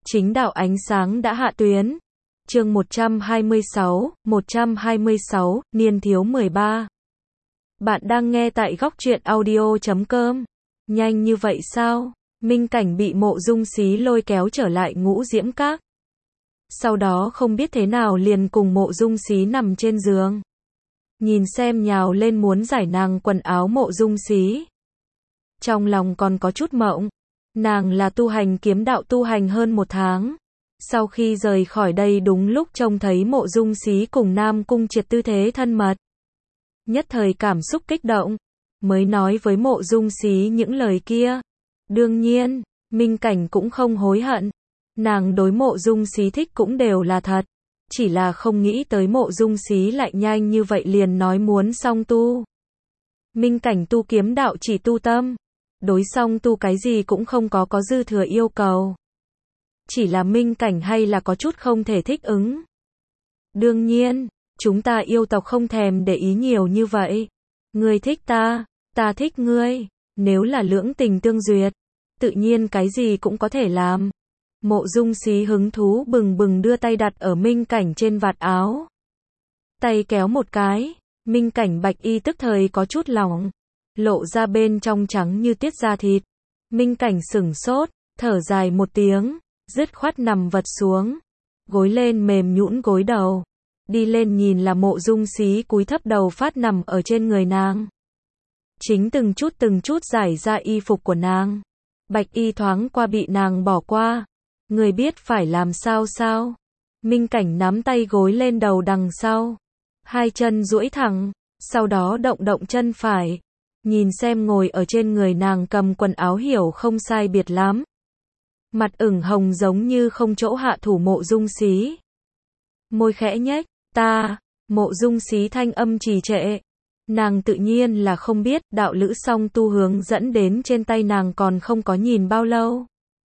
Chính đạo ánh sáng đã hạ tuyến. Chương 126, niên thiếu 13. Bạn đang nghe tại góc truyện audio.com. Nhanh như vậy sao? Minh Cảnh bị Mộ Dung Xí lôi kéo trở lại Ngũ Diễm Các. Sau đó không biết thế nào liền cùng Mộ Dung Xí nằm trên giường. Nhìn xem nhào lên muốn giải nàng quần áo Mộ Dung Xí. Trong lòng còn có chút mộng. Nàng là tu hành kiếm đạo tu hành hơn 1 tháng. Sau khi rời khỏi đây đúng lúc trông thấy Mộ Dung Xí cùng Nam Cung Triệt tư thế thân mật. Nhất thời cảm xúc kích động, mới nói với Mộ Dung Xí những lời kia. Đương nhiên, Minh Cảnh cũng không hối hận. Nàng đối Mộ Dung Xí thích cũng đều là thật. Chỉ là không nghĩ tới Mộ Dung Xí lại nhanh như vậy liền nói muốn song tu. Minh Cảnh tu kiếm đạo chỉ tu tâm. Đối song tu cái gì cũng không có dư thừa yêu cầu. Chỉ là Minh Cảnh hay là có chút không thể thích ứng. Đương nhiên, chúng ta yêu tộc không thèm để ý nhiều như vậy. Ngươi thích ta, ta thích ngươi. Nếu là lưỡng tình tương duyệt, tự nhiên cái gì cũng có thể làm. Mộ Dung Xí hứng thú bừng bừng đưa tay đặt ở Minh Cảnh trên vạt áo. Tay kéo một cái, Minh Cảnh bạch y tức thời có chút lỏng. Lộ ra bên trong trắng như tiết da thịt. Minh Cảnh sửng sốt, thở dài một tiếng, dứt khoát nằm vật xuống. Gối lên mềm nhũn gối đầu. Đi lên nhìn là Mộ Dung Xí cúi thấp đầu phát nằm ở trên người nàng. Chính từng chút giải ra y phục của nàng. Bạch y thoáng qua bị nàng bỏ qua. Người biết phải làm sao sao? Minh Cảnh nắm tay gối lên đầu đằng sau. Hai chân duỗi thẳng, sau đó động chân phải. Nhìn xem ngồi ở trên người nàng cầm quần áo hiểu không sai biệt lắm. Mặt ửng hồng giống như không chỗ hạ thủ Mộ Dung Xí. Môi khẽ nhếch, ta, Mộ Dung Xí thanh âm trì trệ. Nàng tự nhiên là không biết đạo lữ song tu hướng dẫn đến trên tay nàng còn không có nhìn bao lâu.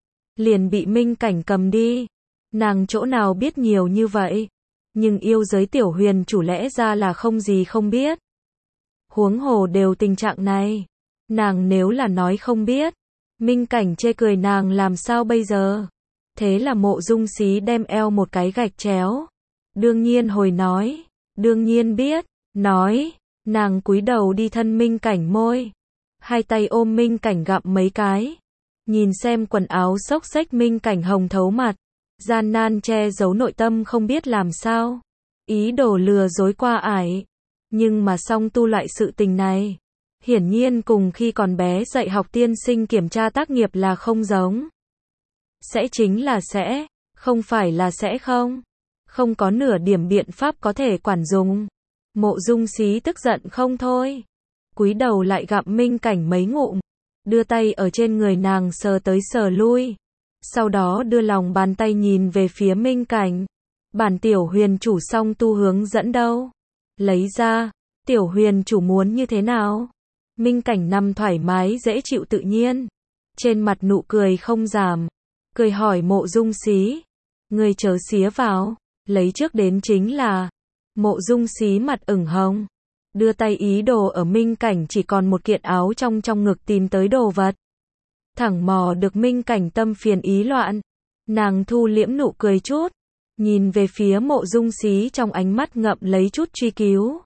Liền bị Minh Cảnh cầm đi. Nàng chỗ nào biết nhiều như vậy. Nhưng yêu giới tiểu huyền chủ lẽ ra là không gì không biết. Huống hồ đều tình trạng này. Nàng nếu là nói không biết. Minh Cảnh chê cười nàng làm sao bây giờ. Thế là Mộ Dung Xí đem eo một cái gạch chéo. Đương nhiên hồi nói. Đương nhiên biết. Nói. Nàng cúi đầu đi thân Minh Cảnh môi. Hai tay ôm Minh Cảnh gặm mấy cái. Nhìn xem quần áo xốc xếch Minh Cảnh hồng thấu mặt. Gian nan che giấu nội tâm không biết làm sao. Ý đồ lừa dối qua ải. Nhưng mà song tu loại sự tình này. Hiển nhiên cùng khi còn bé dạy học tiên sinh kiểm tra tác nghiệp là không giống. Sẽ chính là sẽ. Không phải là sẽ không. Không có nửa điểm biện pháp có thể quản dùng. Mộ Dung Xí tức giận không thôi. Cúi đầu lại gặm Minh Cảnh mấy ngụm. Đưa tay ở trên người nàng sờ tới sờ lui. Sau đó đưa lòng bàn tay nhìn về phía Minh Cảnh. Bản tiểu huyền chủ song tu hướng dẫn đâu? Lấy ra. Tiểu huyền chủ muốn như thế nào? Minh Cảnh nằm thoải mái dễ chịu tự nhiên. Trên mặt nụ cười không giảm. Cười hỏi Mộ Dung Xí. Người chớ xía vào. Lấy trước đến chính là. Mộ Dung Xí mặt ửng hồng. Đưa tay ý đồ ở Minh Cảnh chỉ còn một kiện áo trong ngực tìm tới đồ vật. Thẳng mò được Minh Cảnh tâm phiền ý loạn. Nàng thu liễm nụ cười chút. Nhìn về phía Mộ Dung Xí trong ánh mắt ngậm lấy chút truy cứu.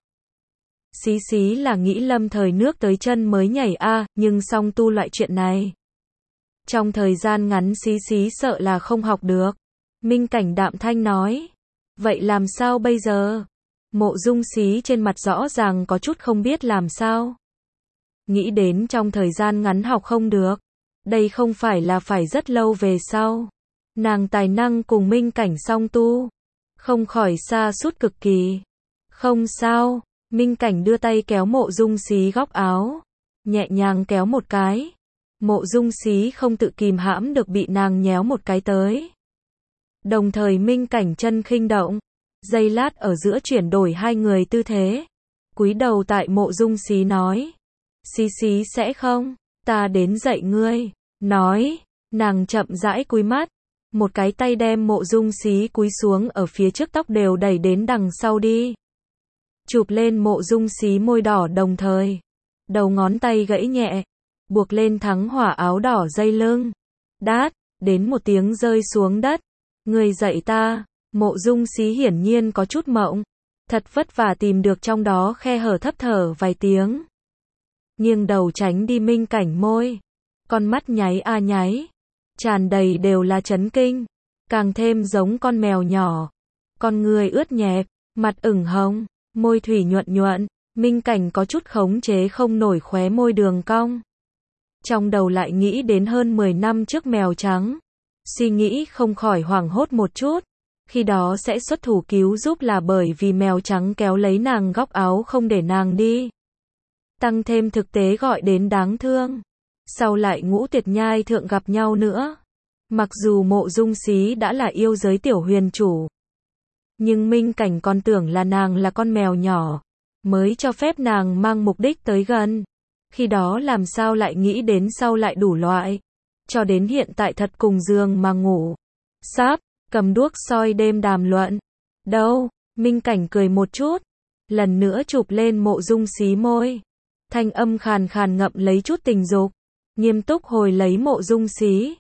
Xí xí là nghĩ lâm thời nước tới chân mới nhảy nhưng song tu loại chuyện này. Trong thời gian ngắn xí xí sợ là không học được. Minh Cảnh đạm thanh nói. Vậy làm sao bây giờ? Mộ Dung Xí trên mặt rõ ràng có chút không biết làm sao. Nghĩ đến trong thời gian ngắn học không được. Đây không phải là phải rất lâu về sau. Nàng tài năng cùng Minh Cảnh song tu. Không khỏi xa sút cực kỳ. Không sao. Minh Cảnh đưa tay kéo Mộ Dung Xí góc áo. Nhẹ nhàng kéo một cái. Mộ Dung Xí không tự kìm hãm được bị nàng nhéo một cái tới. Đồng thời Minh Cảnh chân khinh động. Giây lát ở giữa chuyển đổi hai người tư thế. Cúi đầu tại Mộ Dung Xí nói. Xí xí sẽ không? Ta đến dạy ngươi. Nói. Nàng chậm rãi cúi mắt. Một cái tay đem Mộ Dung Xí cúi xuống ở phía trước tóc đều đẩy đến đằng sau đi. Chụp lên Mộ Dung Xí môi đỏ đồng thời. Đầu ngón tay gãy nhẹ. Buộc lên thắng hỏa áo đỏ dây lưng. Đát, đến một tiếng rơi xuống đất. Người dạy ta. Mộ Dung Xí hiển nhiên có chút mộng. Thật vất vả tìm được trong đó khe hở, thấp thở vài tiếng. Nghiêng đầu tránh đi Minh Cảnh môi. Con mắt nháy a nháy. Tràn đầy đều là chấn kinh. Càng thêm giống con mèo nhỏ. Con người ướt nhẹp, mặt ửng hồng, môi thủy nhuận nhuận. Minh Cảnh có chút khống chế không nổi khóe môi đường cong. Trong đầu lại nghĩ đến hơn 10 năm trước mèo trắng. Suy nghĩ không khỏi hoảng hốt một chút. Khi đó sẽ xuất thủ cứu giúp là bởi vì mèo trắng kéo lấy nàng góc áo không để nàng đi. Tăng thêm thực tế gọi đến đáng thương. Sau lại Ngũ Tuyệt Nhai thượng gặp nhau nữa. Mặc dù Mộ Dung Xí đã là yêu giới tiểu huyền chủ. Nhưng Minh Cảnh còn tưởng là nàng là con mèo nhỏ. Mới cho phép nàng mang mục đích tới gần. Khi đó làm sao lại nghĩ đến sau lại đủ loại. Cho đến hiện tại thật cùng giường mà ngủ. Sắp, cầm đuốc soi đêm đàm luận. Đâu, Minh Cảnh cười một chút. Lần nữa chụp lên Mộ Dung Xí môi. Thanh âm khàn khàn ngậm lấy chút tình dục. Nghiêm túc hồi lấy Mộ Dung Xí.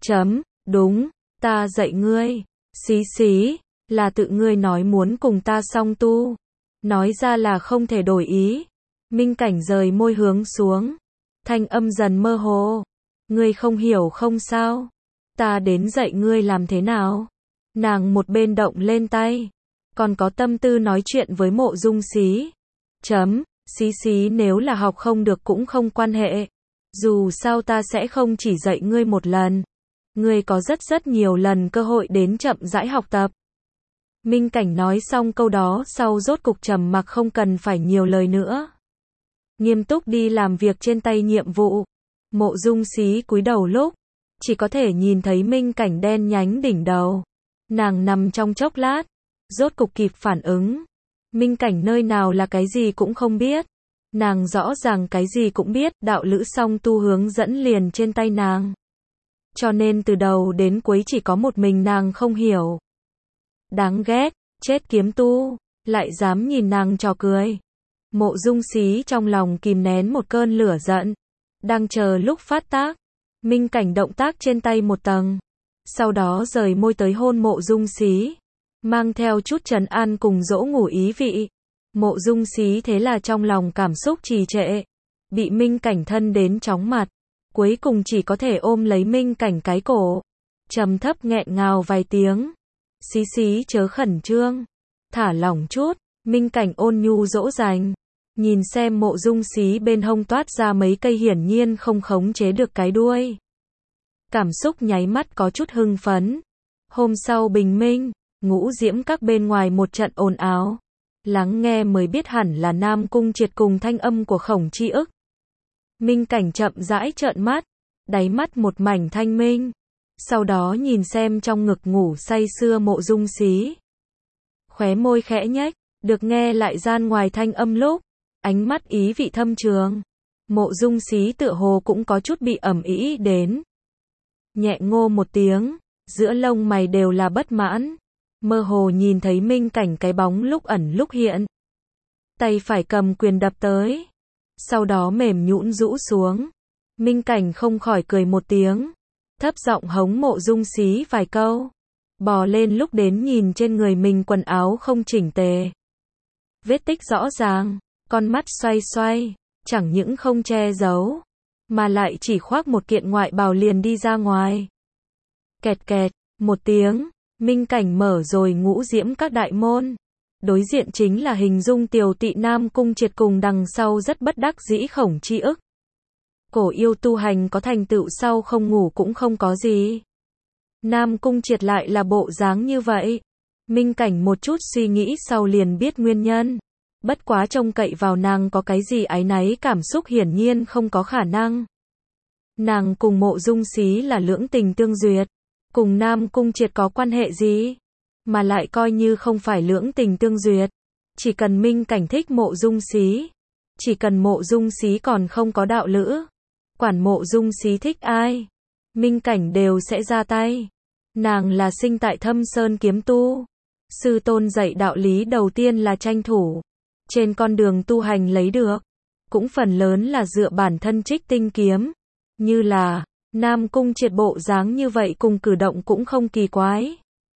Đúng, ta dạy ngươi. Xí xí, là tự ngươi nói muốn cùng ta song tu. Nói ra là không thể đổi ý. Minh Cảnh rời môi hướng xuống. Thanh âm dần mơ hồ. Ngươi không hiểu không sao. Ta đến dạy ngươi làm thế nào. Nàng một bên động lên tay. Còn có tâm tư nói chuyện với Mộ Dung Xí. Xí xí nếu là học không được cũng không quan hệ. Dù sao ta sẽ không chỉ dạy ngươi một lần. Ngươi có rất nhiều lần cơ hội đến chậm rãi học tập. Minh Cảnh nói xong câu đó sau rốt cục trầm mặc không cần phải nhiều lời nữa. Nghiêm túc đi làm việc trên tay nhiệm vụ. Mộ Dung Xí cúi đầu lúc. Chỉ có thể nhìn thấy Minh Cảnh đen nhánh đỉnh đầu. Nàng nằm trong chốc lát. Rốt cục kịp phản ứng. Minh Cảnh nơi nào là cái gì cũng không biết. Nàng rõ ràng cái gì cũng biết. Đạo lữ song tu hướng dẫn liền trên tay nàng. Cho nên từ đầu đến cuối chỉ có một mình nàng không hiểu. Đáng ghét, chết kiếm tu, lại dám nhìn nàng trò cười. Mộ Dung Xí trong lòng kìm nén một cơn lửa giận. Đang chờ lúc phát tác. Minh Cảnh động tác trên tay một tầng. Sau đó rời môi tới hôn Mộ Dung Xí. Mang theo chút trấn an cùng dỗ ngủ ý vị. Mộ Dung Xí thế là trong lòng cảm xúc trì trệ. Bị Minh Cảnh thân đến chóng mặt. Cuối cùng chỉ có thể ôm lấy Minh Cảnh cái cổ. Trầm thấp nghẹn ngào vài tiếng. Xí xí chớ khẩn trương. Thả lỏng chút. Minh Cảnh ôn nhu dỗ dành. Nhìn xem Mộ Dung Xí bên hông toát ra mấy cây hiển nhiên không khống chế được cái đuôi. Cảm xúc nháy mắt có chút hưng phấn. Hôm sau bình minh. Ngũ Diễm Các bên ngoài một trận ồn ào. Lắng nghe mới biết hẳn là Nam Cung Triệt cùng thanh âm của Khổng Chi Ức. Minh Cảnh chậm rãi trợn mắt. Đáy mắt một mảnh thanh minh. Sau đó nhìn xem trong ngực ngủ say sưa Mộ Dung Xí. Khóe môi khẽ nhếch. Được nghe lại gian ngoài thanh âm lúc. Ánh mắt ý vị thâm trường. Mộ Dung Xí tựa hồ cũng có chút bị ẩm ý đến. Nhẹ ngô một tiếng. Giữa lông mày đều là bất mãn. Mơ hồ nhìn thấy Minh Cảnh cái bóng lúc ẩn lúc hiện. Tay phải cầm quyền đập tới. Sau đó mềm nhũn rũ xuống. Minh Cảnh không khỏi cười một tiếng. Thấp giọng hống Mộ Dung Xí vài câu. Bò lên lúc đến nhìn trên người mình quần áo không chỉnh tề. Vết tích rõ ràng. Con mắt xoay xoay. Chẳng những không che giấu. Mà lại chỉ khoác một kiện ngoại bào liền đi ra ngoài. Kẹt kẹt. Một tiếng. Minh Cảnh mở rồi Ngũ Diễm Các đại môn. Đối diện chính là hình dung Tiều Tị Nam Cung Triệt cùng đằng sau rất bất đắc dĩ Khổng Chi Ức. Cổ yêu tu hành có thành tựu sau không ngủ cũng không có gì. Nam Cung Triệt lại là bộ dáng như vậy. Minh Cảnh một chút suy nghĩ sau liền biết nguyên nhân. Bất quá trông cậy vào nàng có cái gì áy náy cảm xúc hiển nhiên không có khả năng. Nàng cùng Mộ Dung Xí là lưỡng tình tương duyệt. Cùng Nam Cung Triệt có quan hệ gì? Mà lại coi như không phải lưỡng tình tương duyệt. Chỉ cần Minh Cảnh thích Mộ Dung Xí. Chỉ cần Mộ Dung Xí còn không có đạo lữ. Quản Mộ Dung Xí thích ai. Minh Cảnh đều sẽ ra tay. Nàng là sinh tại Thâm Sơn kiếm tu. Sư tôn dạy đạo lý đầu tiên là tranh thủ. Trên con đường tu hành lấy được. Cũng phần lớn là dựa bản thân Trích Tinh kiếm. Như là Nam Cung Triệt bộ dáng như vậy cùng cử động cũng không kỳ quái.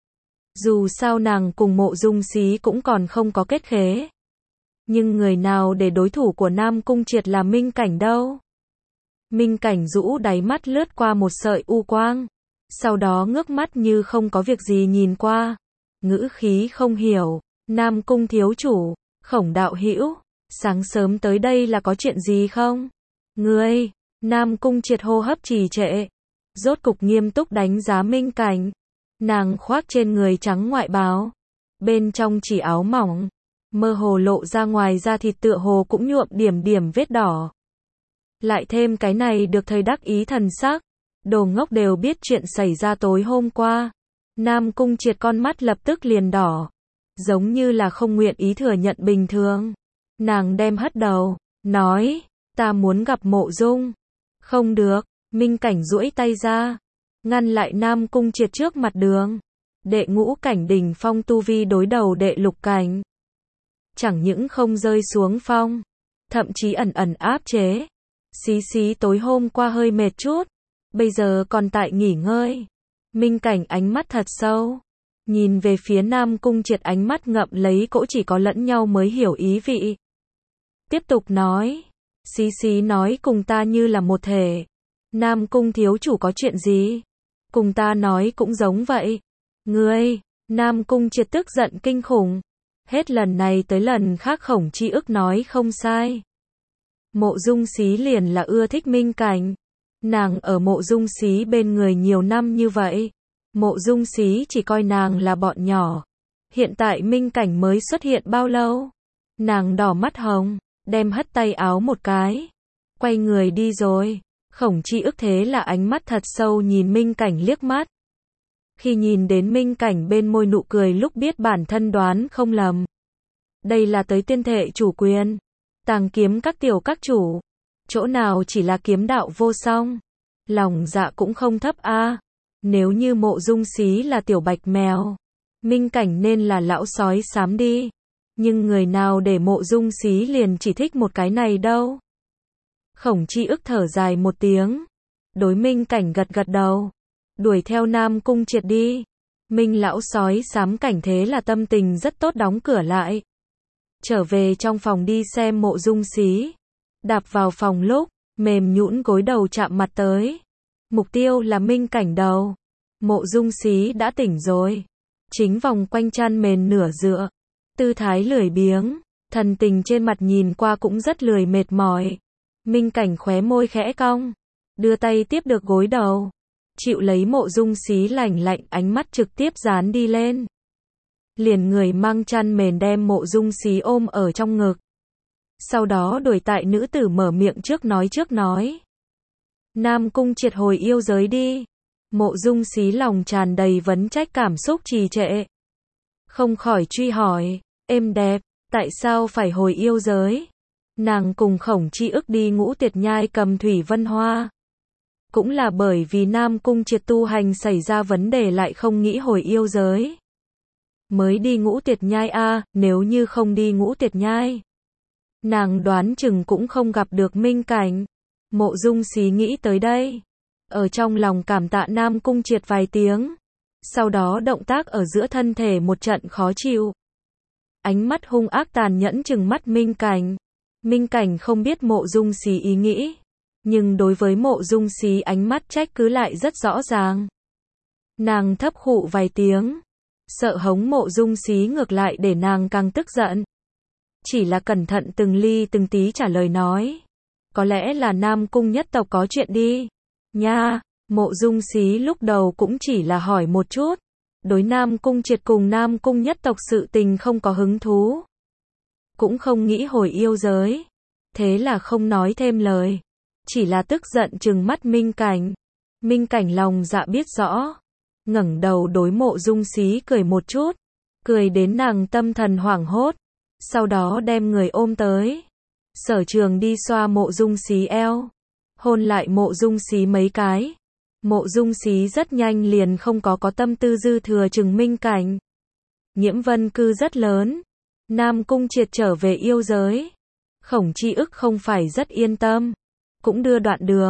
Dù sao nàng cùng Mộ Dung Xí cũng còn không có kết khế. Nhưng người nào để đối thủ của Nam Cung Triệt là Minh Cảnh đâu? Minh Cảnh rũ đáy mắt lướt qua một sợi u quang. Sau đó ngước mắt như không có việc gì nhìn qua. Ngữ khí không hiểu. Nam Cung thiếu chủ, Khổng đạo hữu, sáng sớm tới đây là có chuyện gì không? Ngươi, Nam Cung Triệt hô hấp trì trệ. Rốt cục nghiêm túc đánh giá Minh Cảnh. Nàng khoác trên người trắng ngoại bào. Bên trong chỉ áo mỏng. Mơ hồ lộ ra ngoài da thịt tựa hồ cũng nhuộm điểm điểm vết đỏ. Lại thêm cái này được thầy đắc ý thần sắc. Đồ ngốc đều biết chuyện xảy ra tối hôm qua. Nam Cung Triệt con mắt lập tức liền đỏ. Giống như là không nguyện ý thừa nhận bình thường. Nàng đem hất đầu, nói, ta muốn gặp Mộ Dung. Không được, Minh Cảnh duỗi tay ra. Ngăn lại Nam Cung Triệt trước mặt đường. Đệ ngũ cảnh đỉnh phong tu vi đối đầu đệ lục cảnh. Chẳng những không rơi xuống phong. Thậm chí ẩn ẩn áp chế. Xí xí tối hôm qua hơi mệt chút. Bây giờ còn tại nghỉ ngơi. Minh Cảnh ánh mắt thật sâu. Nhìn về phía Nam Cung Triệt ánh mắt ngậm lấy cỗ chỉ có lẫn nhau mới hiểu ý vị. Tiếp tục nói. Xí xí nói cùng ta như là một thể. Nam Cung thiếu chủ có chuyện gì? Cùng ta nói cũng giống vậy. Ngươi, Nam Cung Triệt tức giận kinh khủng. Hết lần này tới lần khác Khổng Chi Ức nói không sai. Mộ Dung Xí liền là ưa thích Minh Cảnh. Nàng ở Mộ Dung Xí bên người nhiều năm như vậy. Mộ Dung Xí chỉ coi nàng là bọn nhỏ. Hiện tại Minh Cảnh mới xuất hiện bao lâu? Nàng đỏ mắt hồng, đem hất tay áo một cái. Quay người đi rồi. Khổng Chi Ức thế là ánh mắt thật sâu nhìn Minh Cảnh liếc mắt. Khi nhìn đến Minh Cảnh bên môi nụ cười lúc biết bản thân đoán không lầm. Đây là tới tuyên thệ chủ quyền. Tàng kiếm các tiểu các chủ. Chỗ nào chỉ là kiếm đạo vô song. Lòng dạ cũng không thấp a. Nếu như Mộ Dung Xí là tiểu bạch mèo. Minh Cảnh nên là lão sói xám đi. Nhưng người nào để Mộ Dung Xí liền chỉ thích một cái này đâu. Khổng Chi Ức thở dài một tiếng. Đối Minh Cảnh gật gật đầu. Đuổi theo Nam Cung Triệt đi. Minh lão sói xám Cảnh thế là tâm tình rất tốt đóng cửa lại. Trở về trong phòng đi xem Mộ Dung Xí. Đạp vào phòng lúc, mềm nhũn gối đầu chạm mặt tới. Mục tiêu là Minh Cảnh đầu. Mộ Dung Xí đã tỉnh rồi. Chính vòng quanh chăn mền nửa dựa. Tư thái lười biếng. Thần tình trên mặt nhìn qua cũng rất lười mệt mỏi. Minh Cảnh khóe môi khẽ cong. Đưa tay tiếp được gối đầu. Chịu lấy Mộ Dung Xí lạnh lạnh ánh mắt trực tiếp dán đi lên. Liền người mang chăn mền đem Mộ Dung Xí ôm ở trong ngực. Sau đó đuổi tại nữ tử mở miệng trước nói. Nam Cung Triệt hồi yêu giới đi. Mộ Dung Xí lòng tràn đầy vấn trách cảm xúc trì trệ. Không khỏi truy hỏi, êm đẹp, tại sao phải hồi yêu giới? Nàng cùng Khổng Chi Ức đi Ngũ Tiệt Nhai cầm Thủy Vân Hoa. Cũng là bởi vì Nam Cung Triệt tu hành xảy ra vấn đề lại không nghĩ hồi yêu giới. Mới đi Ngũ Tiệt Nhai a, nếu như không đi Ngũ Tiệt Nhai. Nàng đoán chừng cũng không gặp được Minh Cảnh. Mộ Dung Xí nghĩ tới đây. Ở trong lòng cảm tạ Nam Cung Triệt vài tiếng. Sau đó động tác ở giữa thân thể một trận khó chịu. Ánh mắt hung ác tàn nhẫn trừng mắt Minh Cảnh. Minh Cảnh không biết Mộ Dung Xí ý nghĩ. Nhưng đối với Mộ Dung Xí ánh mắt trách cứ lại rất rõ ràng. Nàng thấp khụ vài tiếng. Sợ hống Mộ Dung Xí ngược lại để nàng càng tức giận. Chỉ là cẩn thận từng ly từng tí trả lời nói. Có lẽ là Nam Cung nhất tộc có chuyện đi. Nha, Mộ Dung Xí lúc đầu cũng chỉ là hỏi một chút. Đối Nam Cung Triệt cùng Nam Cung nhất tộc sự tình không có hứng thú. Cũng không nghĩ hồi yêu giới. Thế là không nói thêm lời. Chỉ là tức giận trừng mắt Minh Cảnh. Minh Cảnh lòng dạ biết rõ. Ngẩng đầu đối Mộ Dung Xí cười một chút. Cười đến nàng tâm thần hoảng hốt. Sau đó đem người ôm tới. Sở Trường đi xoa Mộ Dung Xí eo. Hôn lại Mộ Dung Xí mấy cái. Mộ Dung Xí rất nhanh liền không có tâm tư dư thừa trừng Minh Cảnh. Nhiễm Vân Cư rất lớn. Nam Cung Triệt trở về yêu giới. Khổng Chi Ức không phải rất yên tâm. Cũng đưa đoạn đường.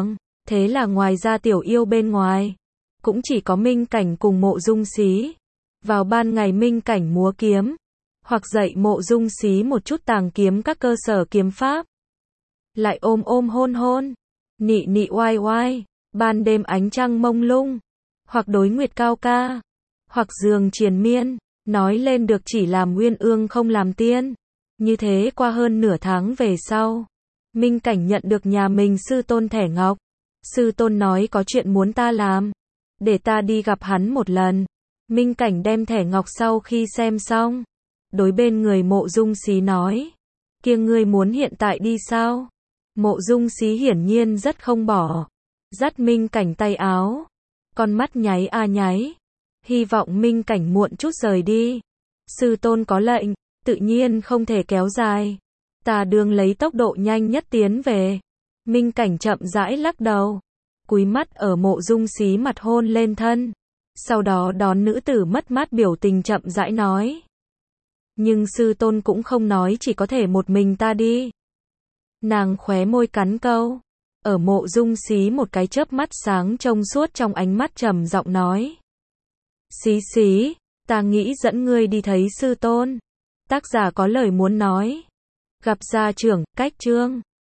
Thế là ngoài ra tiểu yêu bên ngoài, cũng chỉ có Minh Cảnh cùng Mộ Dung Xí. Vào ban ngày Minh Cảnh múa kiếm, hoặc dạy Mộ Dung Xí một chút tàng kiếm các cơ sở kiếm pháp. Lại ôm ôm hôn hôn, nị nị oai oai, ban đêm ánh trăng mông lung, hoặc đối nguyệt cao ca, hoặc giường triền miên, nói lên được chỉ làm uyên ương không làm tiên. Như thế qua hơn nửa tháng về sau, Minh Cảnh nhận được nhà mình sư tôn thẻ ngọc. Sư tôn nói có chuyện muốn ta làm, để ta đi gặp hắn một lần. Minh Cảnh đem thẻ ngọc sau khi xem xong, đối bên người Mộ Dung Xí nói, kia ngươi muốn hiện tại đi sao? Mộ Dung Xí hiển nhiên rất không bỏ, dắt Minh Cảnh tay áo, con mắt nháy a nháy, hy vọng Minh Cảnh muộn chút rời đi. Sư tôn có lệnh, tự nhiên không thể kéo dài, ta đương lấy tốc độ nhanh nhất tiến về. Minh Cảnh chậm rãi lắc đầu, cúi mắt ở Mộ Dung Xí mặt hôn lên thân, sau đó đón nữ tử mất mát biểu tình chậm rãi nói, nhưng sư tôn cũng không nói chỉ có thể một mình ta đi. Nàng khóe môi cắn câu, ở Mộ Dung Xí một cái chớp mắt sáng trong suốt trong ánh mắt trầm giọng nói, Xí Xí, ta nghĩ dẫn ngươi đi thấy sư tôn. Tác giả có lời muốn nói. Gặp gia trưởng, cách chương